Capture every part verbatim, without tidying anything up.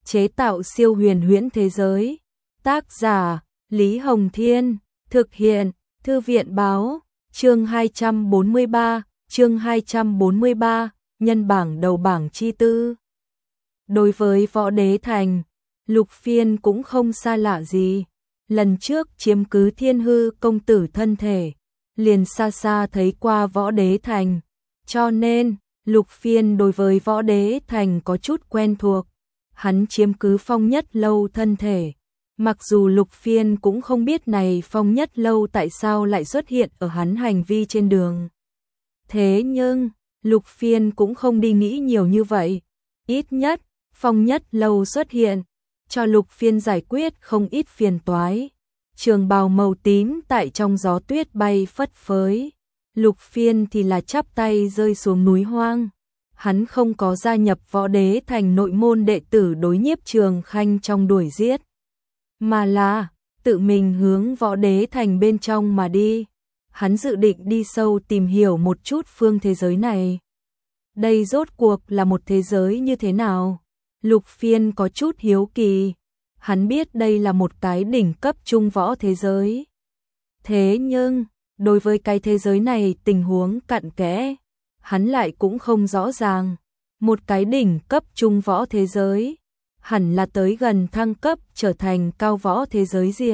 chế tạo siêu huyền huyễn thế giới. Tác giả, Lý Hồng Thiên, thực hiện, Thư viện Báo, chương hai trăm bốn mươi ba, chương hai trăm bốn mươi ba, nhân bảng đầu bảng chi tư. Đối với Võ Đế Thành, Lục Phiên cũng không xa lạ gì. Lần trước chiếm cứ Thiên Hư công tử thân thể, liền xa xa thấy qua Võ Đế Thành, cho nên Lục Phiên đối với Võ Đế Thành có chút quen thuộc. Hắn chiếm cứ Phong Nhất Lâu thân thể, mặc dù Lục Phiên cũng không biết này Phong Nhất Lâu tại sao lại xuất hiện ở hắn hành vi trên đường. Thế nhưng, Lục Phiên cũng không đi nghĩ nhiều như vậy. Ít nhất, Phong Nhất Lâu xuất hiện, cho Lục Phiên giải quyết không ít phiền toái. Trường bào màu tím tại trong gió tuyết bay phất phới. Lục Phiên thì là chắp tay rơi xuống núi hoang. Hắn không có gia nhập Võ Đế Thành nội môn đệ tử đối Nhiếp Trường Khanh trong đuổi giết, mà là tự mình hướng Võ Đế Thành bên trong mà đi. Hắn dự định đi sâu tìm hiểu một chút phương thế giới này. Đây rốt cuộc là một thế giới như thế nào? Lục Phiên có chút hiếu kỳ. Hắn biết đây là một cái đỉnh cấp trung võ thế giới. Thế nhưng, đối với cái thế giới này tình huống cặn kẽ, hắn lại cũng không rõ ràng. Một cái đỉnh cấp trung võ thế giới, hẳn là tới gần thăng cấp trở thành cao võ thế giới gì.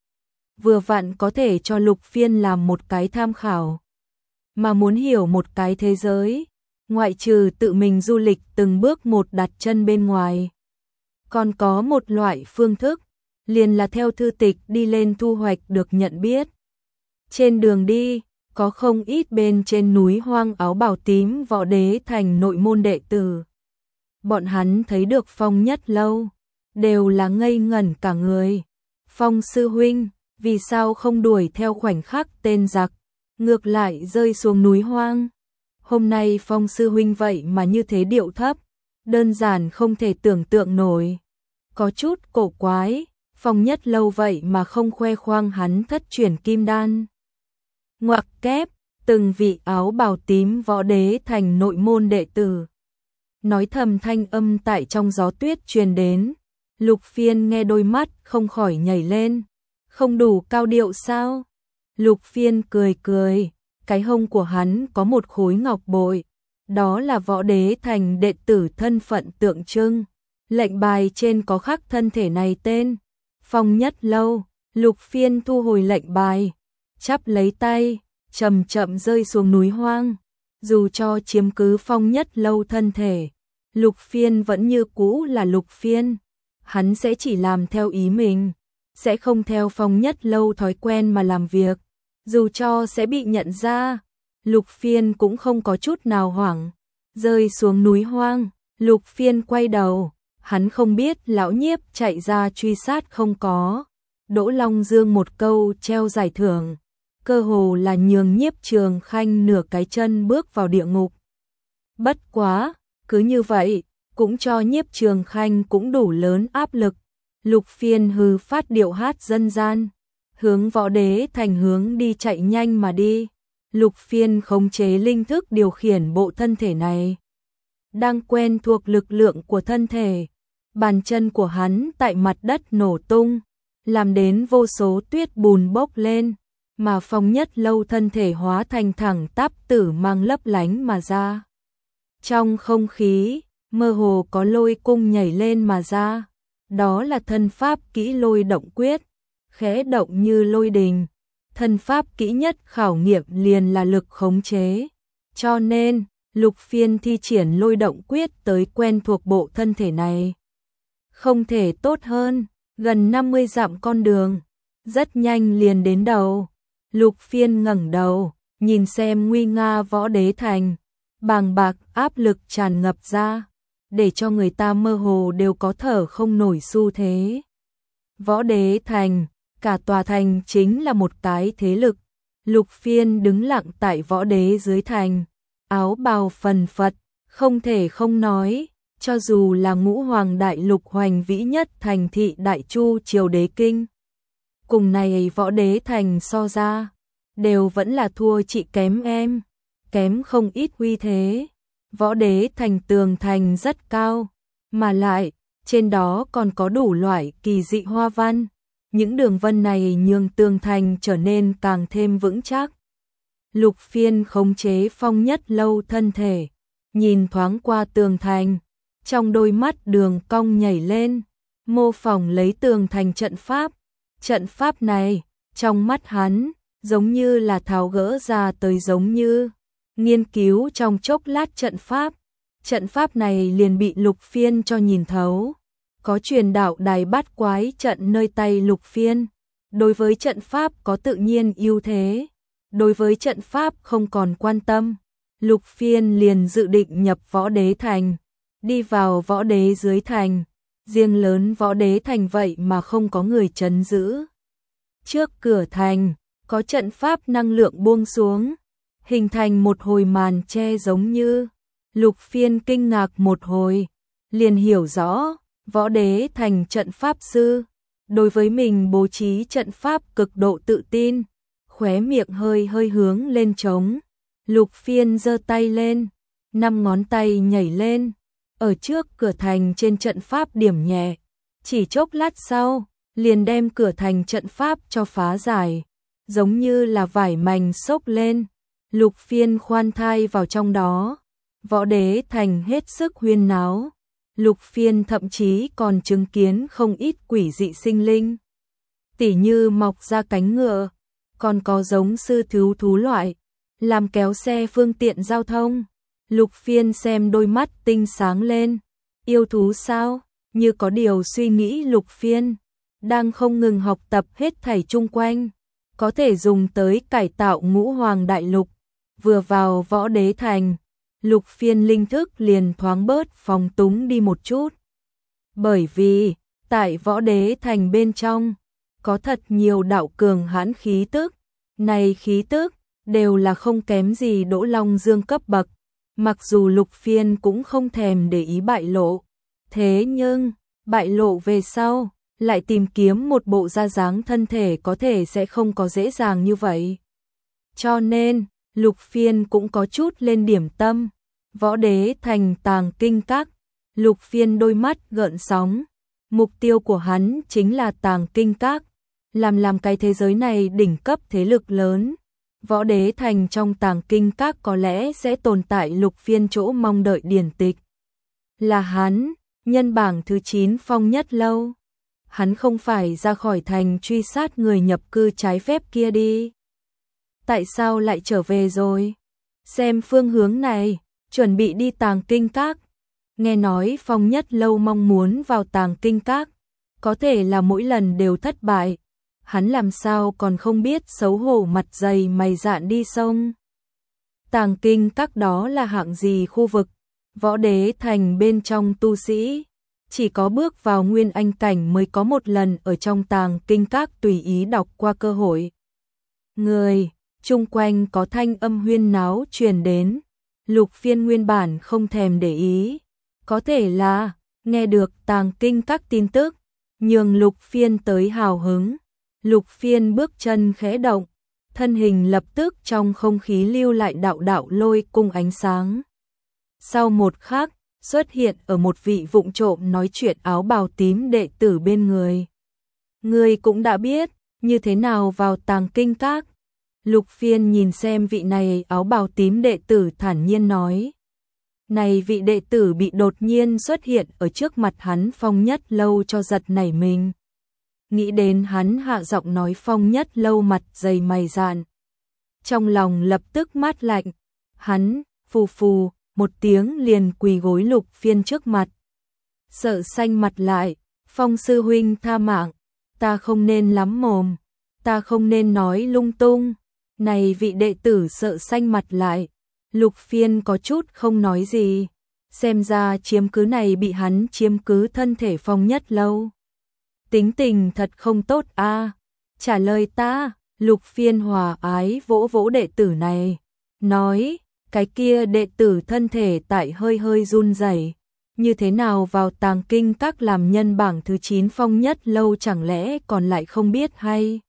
Vừa vặn có thể cho Lục Phiên làm một cái tham khảo. Mà muốn hiểu một cái thế giới, ngoại trừ tự mình du lịch từng bước một đặt chân bên ngoài, còn có một loại phương thức, liền là theo thư tịch đi lên thu hoạch được nhận biết. Trên đường đi, có không ít bên trên núi hoang áo bào tím Võ Đế Thành nội môn đệ tử. Bọn hắn thấy được Phong Nhất Lâu, đều là ngây ngẩn cả người. Phong sư huynh, vì sao không đuổi theo khoảnh khắc tên giặc, ngược lại rơi xuống núi hoang? Hôm nay Phong sư huynh vậy mà như thế điệu thấp, đơn giản không thể tưởng tượng nổi. Có chút cổ quái, Phong Nhất Lâu vậy mà không khoe khoang hắn thất chuyển kim đan. Ngoặc kép, từng vị áo bào tím Võ Đế Thành nội môn đệ tử nói thầm thanh âm tại trong gió tuyết truyền đến. Lục Phiên nghe đôi mắt không khỏi nhảy lên. Không đủ cao điệu sao? Lục Phiên cười cười, cái hông của hắn có một khối ngọc bội, đó là Võ Đế Thành đệ tử thân phận tượng trưng. Lệnh bài trên có khắc thân thể này tên Phong Nhất Lâu. Lục Phiên thu hồi lệnh bài, chắp lấy tay, chậm chậm rơi xuống núi hoang. Dù cho chiếm cứ Phong Nhất Lâu thân thể, Lục Phiên vẫn như cũ là Lục Phiên. Hắn sẽ chỉ làm theo ý mình, sẽ không theo Phong Nhất Lâu thói quen mà làm việc. Dù cho sẽ bị nhận ra, Lục Phiên cũng không có chút nào hoảng. Rơi xuống núi hoang, Lục Phiên quay đầu, hắn không biết lão Nhiếp chạy ra truy sát không có. Đỗ Long Dương một câu treo giải thưởng, cơ hồ là nhường Nhiếp Trường Khanh nửa cái chân bước vào địa ngục. Bất quá, cứ như vậy, cũng cho Nhiếp Trường Khanh cũng đủ lớn áp lực. Lục Phiên hừ phát điệu hát dân gian, hướng Võ Đế Thành hướng đi chạy nhanh mà đi. Lục Phiên khống chế linh thức điều khiển bộ thân thể này. Đang quen thuộc lực lượng của thân thể, bàn chân của hắn tại mặt đất nổ tung, làm đến vô số tuyết bùn bốc lên, mà Phong Nhất Lâu thân thể hóa thành thẳng tắp tử mang lấp lánh mà ra. Trong không khí, mơ hồ có lôi cung nhảy lên mà ra, đó là thân pháp kỹ lôi động quyết, khẽ động như lôi đình. Thân pháp kỹ nhất khảo nghiệm liền là lực khống chế, cho nên Lục Phiên thi triển lôi động quyết tới quen thuộc bộ thân thể này. Không thể tốt hơn, gần năm mươi dặm con đường, rất nhanh liền đến đầu. Lục Phiên ngẩng đầu, nhìn xem nguy nga Võ Đế Thành, bàng bạc áp lực tràn ngập ra, để cho người ta mơ hồ đều có thở không nổi xu thế. Võ Đế Thành, cả tòa thành chính là một cái thế lực. Lục Phiên đứng lặng tại Võ Đế dưới thành, áo bào phần phật, không thể không nói, cho dù là ngũ hoàng đại lục hoành vĩ nhất thành thị Đại Chu triều đế kinh, cùng này Võ Đế Thành so ra, đều vẫn là thua chị kém em, kém không ít uy thế. Võ Đế Thành tường thành rất cao, mà lại trên đó còn có đủ loại kỳ dị hoa văn. Những đường vân này nhường tường thành trở nên càng thêm vững chắc. Lục Phiên khống chế Phong Nhất Lâu thân thể, nhìn thoáng qua tường thành, trong đôi mắt đường cong nhảy lên, mô phỏng lấy tường thành trận pháp. Trận pháp này, trong mắt hắn, giống như là tháo gỡ ra tới giống như, nghiên cứu trong chốc lát trận pháp. Trận pháp này liền bị Lục Phiên cho nhìn thấu. Có truyền đạo đài bát quái trận nơi tay Lục Phiên. Đối với trận pháp có tự nhiên ưu thế. Đối với trận pháp không còn quan tâm. Lục Phiên liền dự định nhập võ đế thành. Đi vào võ đế dưới thành. Riêng lớn võ đế thành vậy mà không có người trấn giữ. Trước cửa thành, có trận pháp năng lượng buông xuống. Hình thành một hồi màn che giống như. Lục Phiên kinh ngạc một hồi. Liền hiểu rõ, võ đế thành trận pháp sư. Đối với mình bố trí trận pháp cực độ tự tin. Khóe miệng hơi hơi hướng lên trống. Lục Phiên giơ tay lên. Năm ngón tay nhảy lên. Ở trước cửa thành trên trận pháp điểm nhẹ. Chỉ chốc lát sau, liền đem cửa thành trận pháp cho phá giải. Giống như là vải mảnh xốc lên. Lục Phiên khoan thai vào trong đó. Võ đế thành hết sức huyên náo. Lục Phiên thậm chí còn chứng kiến không ít quỷ dị sinh linh. Tỉ như mọc ra cánh ngựa. Còn có giống sư thú thú loại. Làm kéo xe phương tiện giao thông. Lục Phiên xem đôi mắt tinh sáng lên. Yêu thú sao? Như có điều suy nghĩ Lục Phiên. Đang không ngừng học tập hết thảy chung quanh. Có thể dùng tới cải tạo ngũ hoàng đại lục. Vừa vào võ đế thành. Lục Phiên linh thức liền thoáng bớt phóng túng đi một chút. Bởi vì, tại võ đế thành bên trong, có thật nhiều đạo cường hãn khí tức. Này khí tức, đều là không kém gì Đỗ Long Dương cấp bậc. Mặc dù Lục Phiên cũng không thèm để ý bại lộ. Thế nhưng, bại lộ về sau, lại tìm kiếm một bộ da dáng thân thể có thể sẽ không có dễ dàng như vậy. Cho nên, Lục Phiên cũng có chút lên điểm tâm. Võ đế thành tàng kinh các. Lục Phiên đôi mắt gợn sóng. Mục tiêu của hắn chính là tàng kinh các. Làm làm cái thế giới này đỉnh cấp thế lực lớn. Võ đế thành trong tàng kinh các có lẽ sẽ tồn tại Lục Phiên chỗ mong đợi điển tịch. Là hắn, nhân bảng thứ chín Phong Nhất Lâu. Hắn không phải ra khỏi thành truy sát người nhập cư trái phép kia đi. Tại sao lại trở về rồi? Xem phương hướng này, chuẩn bị đi tàng kinh các. Nghe nói Phong Nhất Lâu mong muốn vào tàng kinh các. Có thể là mỗi lần đều thất bại. Hắn làm sao còn không biết xấu hổ mặt dày mày dạn đi sông. Tàng kinh các đó là hạng gì khu vực? Võ đế thành bên trong tu sĩ. Chỉ có bước vào nguyên anh cảnh mới có một lần ở trong tàng kinh các tùy ý đọc qua cơ hội. Người, chung quanh có thanh âm huyên náo truyền đến. Lục Phiên nguyên bản không thèm để ý. Có thể là, nghe được tàng kinh các tin tức, nhường Lục Phiên tới hào hứng. Lục Phiên bước chân khẽ động, thân hình lập tức trong không khí lưu lại đạo đạo lôi cung ánh sáng. Sau một khắc, xuất hiện ở một vị vụng trộm nói chuyện áo bào tím đệ tử bên người. Người cũng đã biết, như thế nào vào tàng kinh các. Lục Phiên nhìn xem vị này áo bào tím đệ tử thản nhiên nói. Này vị đệ tử bị đột nhiên xuất hiện ở trước mặt hắn Phong Nhất Lâu cho giật nảy mình. Nghĩ đến hắn hạ giọng nói Phong Nhất Lâu mặt dày mày dạn. Trong lòng lập tức mát lạnh. Hắn, phù phù, một tiếng liền quỳ gối Lục Phiên trước mặt. Sợ xanh mặt lại, Phong sư huynh tha mạng, ta không nên lắm mồm, ta không nên nói lung tung. Này vị đệ tử sợ xanh mặt lại, Lục Phiên có chút không nói gì. Xem ra chiếm cứ này bị hắn chiếm cứ thân thể Phong Nhất Lâu. Tính tình thật không tốt a. À. Trả lời ta, Lục Phiên hòa ái vỗ vỗ đệ tử này. Nói, cái kia đệ tử thân thể tại hơi hơi run rẩy. Như thế nào vào tàng kinh các làm nhân bảng thứ chín Phong Nhất Lâu chẳng lẽ còn lại không biết hay?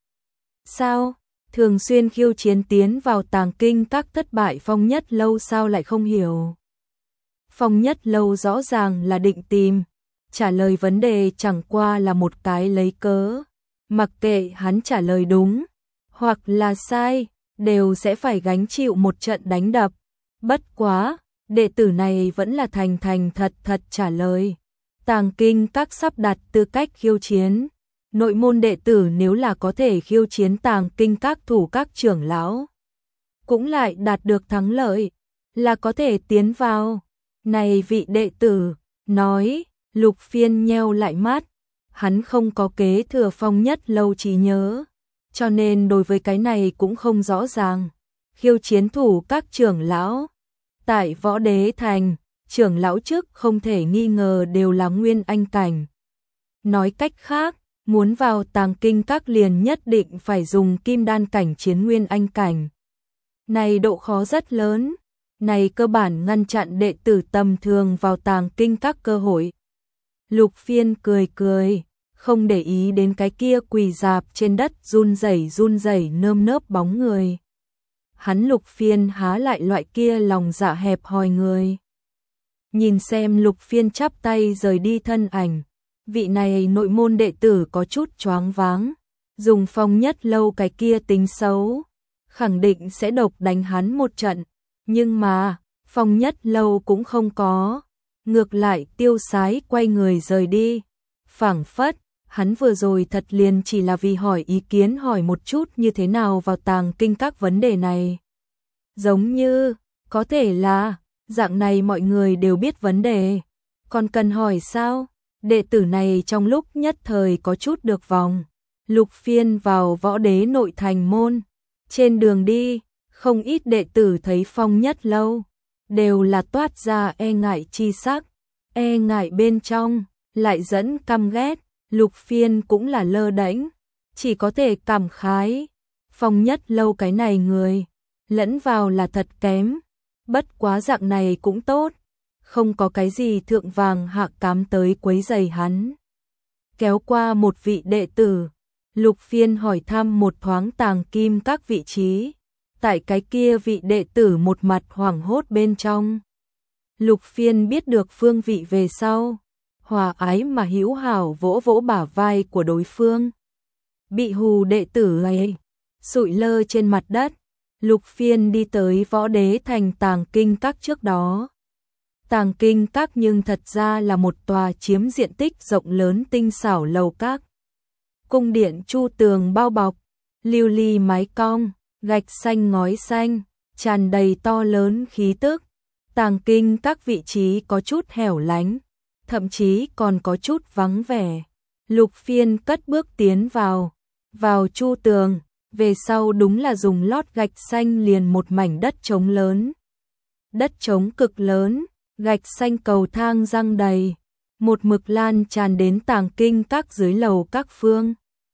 Sao? Thường xuyên khiêu chiến tiến vào tàng kinh các thất bại Phong Nhất Lâu sao lại không hiểu? Phong Nhất Lâu rõ ràng là định tìm trả lời vấn đề chẳng qua là một cái lấy cớ. Mặc kệ hắn trả lời đúng hoặc là sai, đều sẽ phải gánh chịu một trận đánh đập. Bất quá, đệ tử này vẫn là thành thành thật thật trả lời. Tàng Kinh Các sắp đặt tư cách khiêu chiến. Nội môn đệ tử nếu là có thể khiêu chiến Tàng Kinh Các thủ các trưởng lão, cũng lại đạt được thắng lợi, là có thể tiến vào. Này vị đệ tử, nói, Lục Phiên nheo lại mắt, hắn không có kế thừa Phong Nhất Lâu trí nhớ, cho nên đối với cái này cũng không rõ ràng. Khiêu chiến thủ các trưởng lão, tại Võ Đế Thành, trưởng lão trước không thể nghi ngờ đều là Nguyên Anh cảnh. Nói cách khác, muốn vào Tàng Kinh Các liền nhất định phải dùng Kim Đan cảnh chiến Nguyên Anh cảnh. Này độ khó rất lớn, này cơ bản ngăn chặn đệ tử tầm thường vào Tàng Kinh Các cơ hội. Lục Phiên cười cười, không để ý đến cái kia quỳ rạp trên đất run rẩy run rẩy nơm nớp bóng người. Hắn Lục Phiên há lại loại kia lòng dạ hẹp hòi người. Nhìn xem Lục Phiên chắp tay rời đi thân ảnh, vị này nội môn đệ tử có chút choáng váng, dùng Phong Nhất Lâu cái kia tính xấu, khẳng định sẽ độc đánh hắn một trận, nhưng mà, Phong Nhất Lâu cũng không có, ngược lại tiêu sái quay người rời đi. Phảng phất, hắn vừa rồi thật liền chỉ là vì hỏi ý kiến hỏi một chút như thế nào vào Tàng Kinh Các vấn đề này. Giống như, có thể là, dạng này mọi người đều biết vấn đề, còn cần hỏi sao? Đệ tử này trong lúc nhất thời có chút được vòng. Lục Phiên vào Võ Đế nội thành môn, trên đường đi, không ít đệ tử thấy Phong Nhất Lâu, đều là toát ra e ngại chi sắc, e ngại bên trong, lại dẫn căm ghét. Lục Phiên cũng là lơ đễnh, chỉ có thể cảm khái, Phong Nhất Lâu cái này người, lẫn vào là thật kém, bất quá dạng này cũng tốt, không có cái gì thượng vàng hạ cám tới quấy rầy hắn. Kéo qua một vị đệ tử, Lục Phiên hỏi thăm một thoáng Tàng Kim Các vị trí, tại cái kia vị đệ tử một mặt hoảng hốt bên trong. Lục Phiên biết được phương vị về sau, hòa ái mà hữu hảo vỗ vỗ bả vai của đối phương. Bị hù đệ tử ấy, sụi lơ trên mặt đất, Lục Phiên đi tới Võ Đế Thành Tàng Kinh Các trước đó. Tàng Kinh Các nhưng thật ra là một tòa chiếm diện tích rộng lớn tinh xảo lầu các. Cung điện chu tường bao bọc, lưu ly mái cong, gạch xanh ngói xanh, tràn đầy to lớn khí tức. Tàng Kinh Các vị trí có chút hẻo lánh, thậm chí còn có chút vắng vẻ. Lục Phiên cất bước tiến vào, vào chu tường, về sau đúng là dùng lót gạch xanh liền một mảnh đất trống lớn. Đất trống cực lớn, gạch xanh cầu thang răng đầy, một mực lan tràn đến Tàng Kinh Các dưới lầu các phương.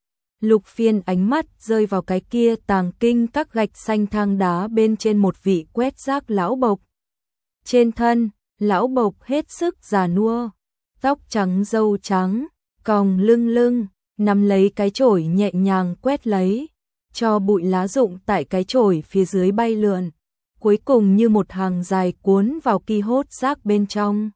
Lục Phiên ánh mắt rơi vào cái kia Tàng Kinh Các gạch xanh thang đá bên trên một vị quét rác lão bộc. Trên thân, lão bộc hết sức già nua, tóc trắng râu trắng, còng lưng lưng, nắm lấy cái chổi nhẹ nhàng quét lấy, cho bụi lá rụng tại cái chổi phía dưới bay lượn, cuối cùng như một hàng dài cuốn vào ki hốt rác bên trong.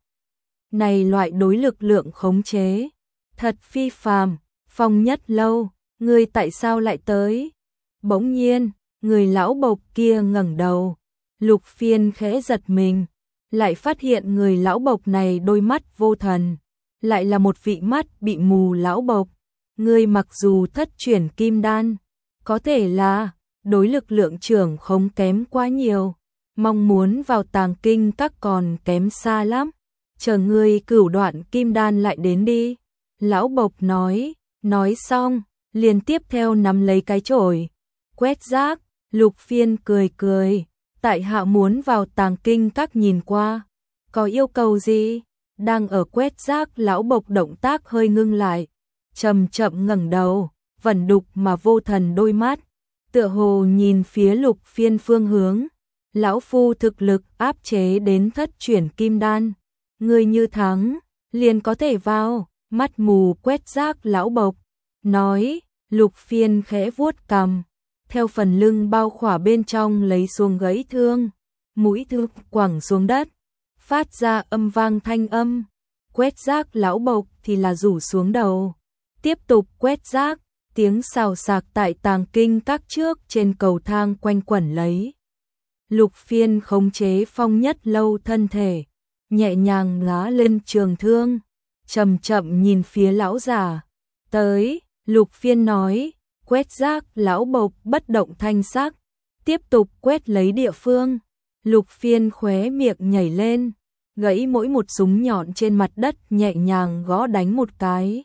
Này loại đối lực lượng khống chế, thật phi phàm. Phong Nhất Lâu, ngươi tại sao lại tới? Bỗng nhiên, người lão bộc kia ngẩng đầu, Lục Phiên khẽ giật mình, lại phát hiện người lão bộc này đôi mắt vô thần, lại là một vị mắt bị mù lão bộc. Ngươi mặc dù thất chuyển kim đan, có thể là đối lực lượng trưởng không kém quá nhiều, mong muốn vào Tàng Kinh Các còn kém xa lắm, chờ ngươi cửu đoạn kim đan lại đến đi. Lão bộc nói, nói xong, liền tiếp theo nắm lấy cái chổi, quét rác. Lục Phiên cười cười, tại hạ muốn vào Tàng Kinh Các nhìn qua, có yêu cầu gì? Đang ở quét rác lão bộc động tác hơi ngưng lại, chậm chậm ngẩng đầu, vẩn đục mà vô thần đôi mắt, tựa hồ nhìn phía Lục Phiên phương hướng. Lão phu thực lực áp chế đến thất chuyển kim đan, ngươi như thắng, liền có thể vào. Mắt mù quét rác lão bộc, nói. Lục Phiên khẽ vuốt cằm, theo phần lưng bao khỏa bên trong lấy xuống gãy thương, mũi thương quẳng xuống đất, phát ra âm vang thanh âm. quét rác lão Bộc thì là rủ xuống đầu, tiếp tục quét rác, tiếng xào xạc tại tàng kinh các trước trên cầu thang quanh quẩn lấy. Lục Phiên khống chế Phong Nhất Lâu thân thể, nhẹ nhàng lá lên trường thương, chậm chậm nhìn phía lão già. Tới, Lục Phiên nói, quét rác lão Bộc bất động thanh sắc, tiếp tục quét lấy địa phương. Lục Phiên khóe miệng nhảy lên, gãy mỗi một súng nhọn trên mặt đất nhẹ nhàng gõ đánh một cái.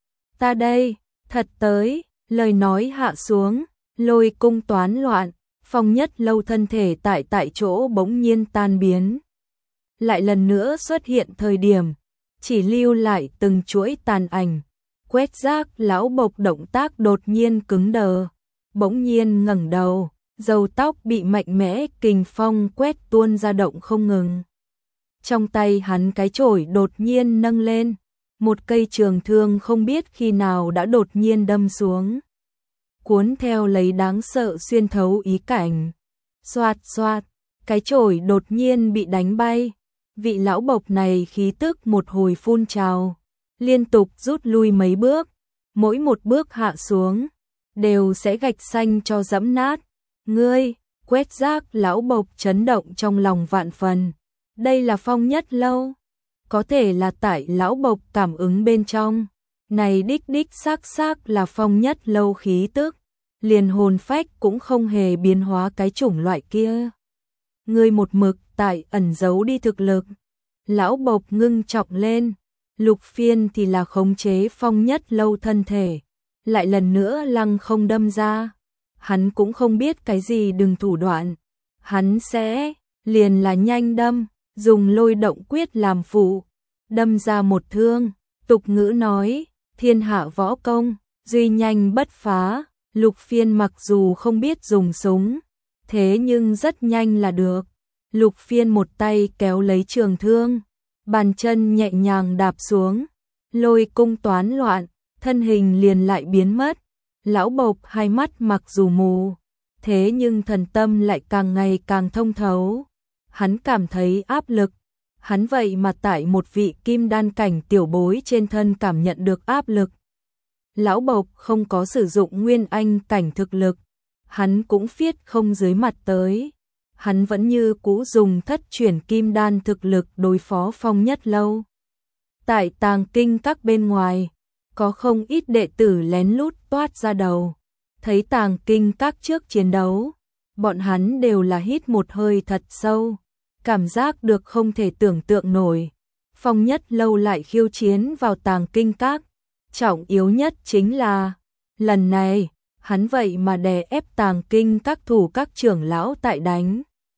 Ta đây, thật tới, lời nói hạ xuống, lôi cung toán loạn, Phong Nhất Lâu thân thể tại tại chỗ bỗng nhiên tan biến. Lại lần nữa xuất hiện thời điểm, chỉ lưu lại từng chuỗi tàn ảnh. Quét rác lão Bộc động tác đột nhiên cứng đờ, bỗng nhiên ngẩng đầu, râu tóc bị mạnh mẽ kình phong quét tuôn ra động không ngừng. Trong tay hắn cái chổi đột nhiên nâng lên, một cây trường thương không biết khi nào đã đột nhiên đâm xuống, cuốn theo lấy đáng sợ xuyên thấu ý cảnh. Xoạt xoạt, cái chổi đột nhiên bị đánh bay. Vị lão Bộc này khí tức một hồi phun trào, liên tục rút lui mấy bước, mỗi một bước hạ xuống đều sẽ gạch xanh cho dẫm nát. Ngươi, quét rác lão Bộc chấn động trong lòng vạn phần. Đây là Phong Nhất Lâu, có thể là tại lão Bộc cảm ứng bên trong, này đích đích xác xác là Phong Nhất Lâu khí tức, liền hồn phách cũng không hề biến hóa cái chủng loại kia. Ngươi một mực tại ẩn giấu đi thực lực. Lão Bộc ngưng trọng lên, Lục Phiên thì là khống chế Phong Nhất Lâu thân thể, lại lần nữa lăng không đâm ra. Hắn cũng không biết cái gì đừng thủ đoạn, hắn sẽ liền là nhanh đâm, dùng lôi động quyết làm phụ, đâm ra một thương. Tục ngữ nói, thiên hạ võ công, duy nhanh bất phá. Lục Phiên mặc dù không biết dùng súng, thế nhưng rất nhanh là được. Lục Phiên một tay kéo lấy trường thương, bàn chân nhẹ nhàng đạp xuống, lôi cung toán loạn, thân hình liền lại biến mất. Lão Bộc hai mắt mặc dù mù, thế nhưng thần tâm lại càng ngày càng thông thấu. Hắn cảm thấy áp lực, hắn vậy mà tại một vị kim đan cảnh tiểu bối trên thân cảm nhận được áp lực. Lão Bộc không có sử dụng nguyên anh cảnh thực lực, hắn cũng phiết không dưới mặt tới. Hắn vẫn như cũ dùng thất chuyển kim đan thực lực đối phó Phong Nhất Lâu. Tại tàng kinh các bên ngoài, có không ít đệ tử lén lút toát ra đầu. Thấy tàng kinh các trước chiến đấu, bọn hắn đều là hít một hơi thật sâu, cảm giác được không thể tưởng tượng nổi. Phong Nhất Lâu lại khiêu chiến vào tàng kinh các, trọng yếu nhất chính là, lần này, hắn vậy mà đè ép tàng kinh các thủ các trưởng lão tại đánh.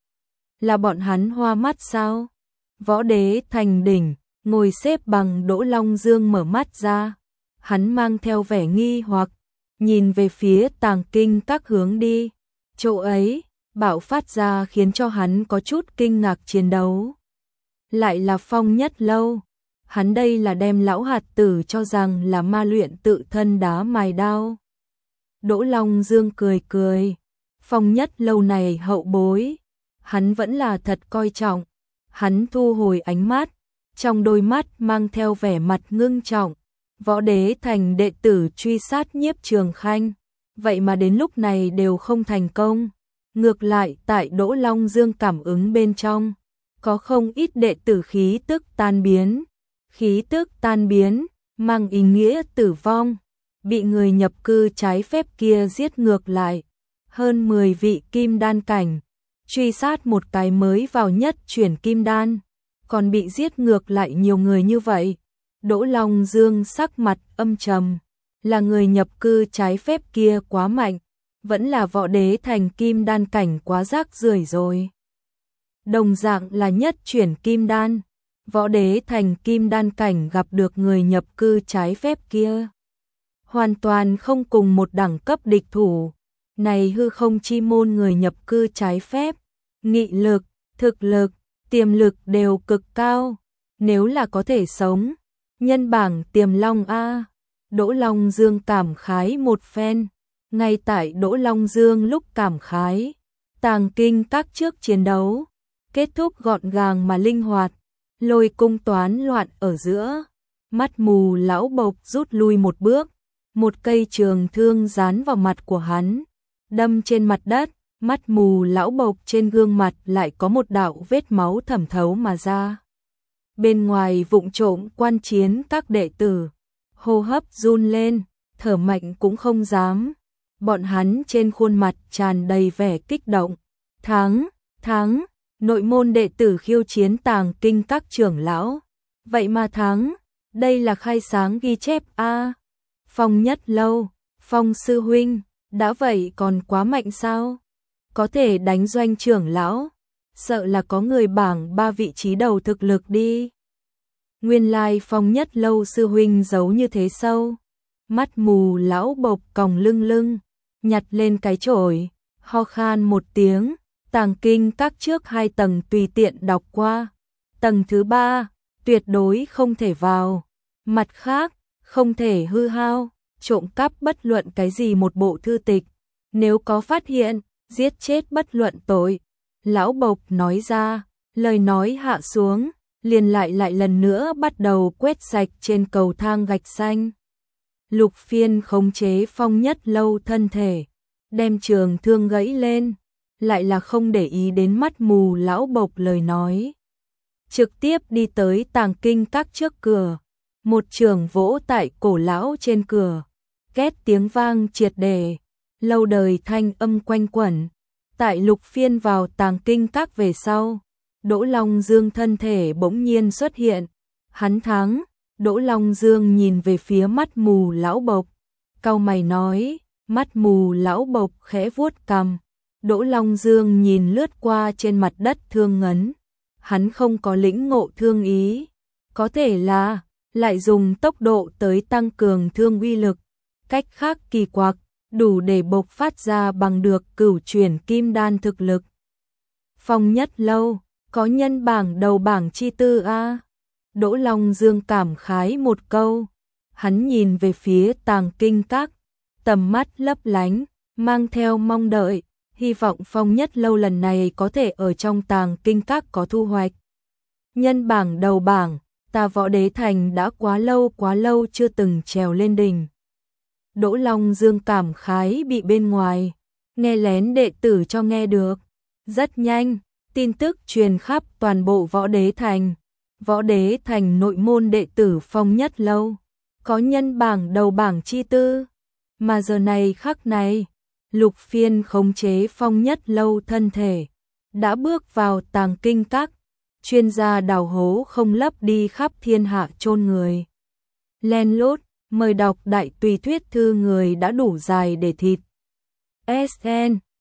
Là bọn hắn hoa mắt sao? Võ Đế Thành đỉnh, ngồi xếp bằng Đỗ Long Dương mở mắt ra. Hắn mang theo vẻ nghi hoặc, nhìn về phía tàng kinh các hướng đi. Chỗ ấy, bạo phát ra khiến cho hắn có chút kinh ngạc chiến đấu. Lại là Phong Nhất Lâu. Hắn đây là đem lão hạt tử cho rằng là ma luyện tự thân đá mài đao. Đỗ Long Dương cười cười. Phong Nhất Lâu này hậu bối, hắn vẫn là thật coi trọng. Hắn thu hồi ánh mắt, trong đôi mắt mang theo vẻ mặt ngưng trọng. Võ Đế Thành đệ tử truy sát Nhiếp Trường Khanh, vậy mà đến lúc này đều không thành công. Ngược lại tại Đỗ Long Dương cảm ứng bên trong, có không ít đệ tử khí tức tan biến. Khí tức tan biến, mang ý nghĩa tử vong, bị người nhập cư trái phép kia giết ngược lại. Hơn mười vị kim đan cảnh, truy sát một cái mới vào nhất chuyển kim đan, còn bị giết ngược lại nhiều người như vậy. Đỗ Long Dương sắc mặt âm trầm, là người nhập cư trái phép kia quá mạnh, vẫn là Võ Đế Thành kim đan cảnh quá rác rưởi rồi. Đồng dạng là nhất chuyển kim đan, Võ Đế Thành kim đan cảnh gặp được người nhập cư trái phép kia, hoàn toàn không cùng một đẳng cấp địch thủ. Này hư không chi môn người nhập cư trái phép, nghị lực, thực lực, tiềm lực đều cực cao, nếu là có thể sống, nhân bảng tiềm long a. Đỗ Long Dương cảm khái một phen, ngay tại Đỗ Long Dương lúc cảm khái, tàng kinh các trước chiến đấu kết thúc gọn gàng mà linh hoạt. lôi cung toán loạn ở giữa. Mắt mù lão bộc rút lui một bước, một cây trường thương dán vào mặt của hắn, đâm trên mặt đất. Mắt mù lão bộc trên gương mặt lại có một đạo vết máu thẩm thấu mà ra. Bên ngoài vụng trộm quan chiến các đệ tử, hô hấp run lên, thở mạnh cũng không dám. Bọn hắn trên khuôn mặt tràn đầy vẻ kích động. Thắng, thắng, nội môn đệ tử khiêu chiến tàng kinh các trưởng lão. Vậy mà thắng, đây là khai sáng ghi chép a. Phong Nhất Lâu, Phong sư huynh, đã vậy còn quá mạnh sao? Có thể đánh doanh trưởng lão, sợ là có người bảng ba vị trí đầu thực lực đi. Nguyên lai Phong Nhất Lâu sư huynh giấu như thế sâu. Mắt mù lão bộc còng lưng lưng, nhặt lên cái chổi, ho khan một tiếng. Tàng kinh các trước hai tầng tùy tiện đọc qua, tầng thứ ba tuyệt đối không thể vào. Mặt khác, không thể hư hao, trộm cắp bất luận cái gì một bộ thư tịch, nếu có phát hiện, giết chết bất luận tội. Lão bộc nói ra, lời nói hạ xuống, liền lại lại lần nữa bắt đầu quét sạch trên cầu thang gạch xanh. Lục Phiên khống chế Phong Nhất Lâu thân thể, đem trường thương gãy lên, lại là không để ý đến mắt mù lão bộc lời nói. Trực tiếp đi tới tàng kinh các trước cửa, một trường vỗ tại cổ lão trên cửa, két tiếng vang triệt để, lâu đời thanh âm quanh quẩn. Tại Lục Phiên vào tàng kinh các về sau, Đỗ Long Dương thân thể bỗng nhiên xuất hiện, hắn thắng. Đỗ Long Dương nhìn về phía mắt mù lão bộc, cau mày nói. Mắt mù lão bộc khẽ vuốt cằm. Đỗ Long Dương nhìn lướt qua trên mặt đất thương ngấn, hắn không có lĩnh ngộ thương ý, có thể là lại dùng tốc độ tới tăng cường thương uy lực, cách khác kỳ quặc, đủ để bộc phát ra bằng được cửu chuyển kim đan thực lực. Phong Nhất Lâu, có nhân bảng đầu bảng chi tư a. Đỗ Long Dương cảm khái một câu, hắn nhìn về phía tàng kinh các, tầm mắt lấp lánh, mang theo mong đợi, hy vọng Phong Nhất Lâu lần này có thể ở trong tàng kinh các có thu hoạch. Nhân bảng đầu bảng, ta Võ Đế Thành đã quá lâu quá lâu chưa từng trèo lên đỉnh. Đỗ Long Dương cảm khái bị bên ngoài, nghe lén đệ tử cho nghe được. Rất nhanh, tin tức truyền khắp toàn bộ Võ Đế Thành. Võ Đế Thành nội môn đệ tử Phong Nhất Lâu, có nhân bảng đầu bảng chi tư. Mà giờ này khắc này, Lục Phiên khống chế Phong Nhất Lâu thân thể, đã bước vào tàng kinh các, chuyên gia đào hố không lấp đi khắp thiên hạ chôn người. Len lút, mời đọc đại tùy thuyết thư người đã đủ dài để thịt. ét en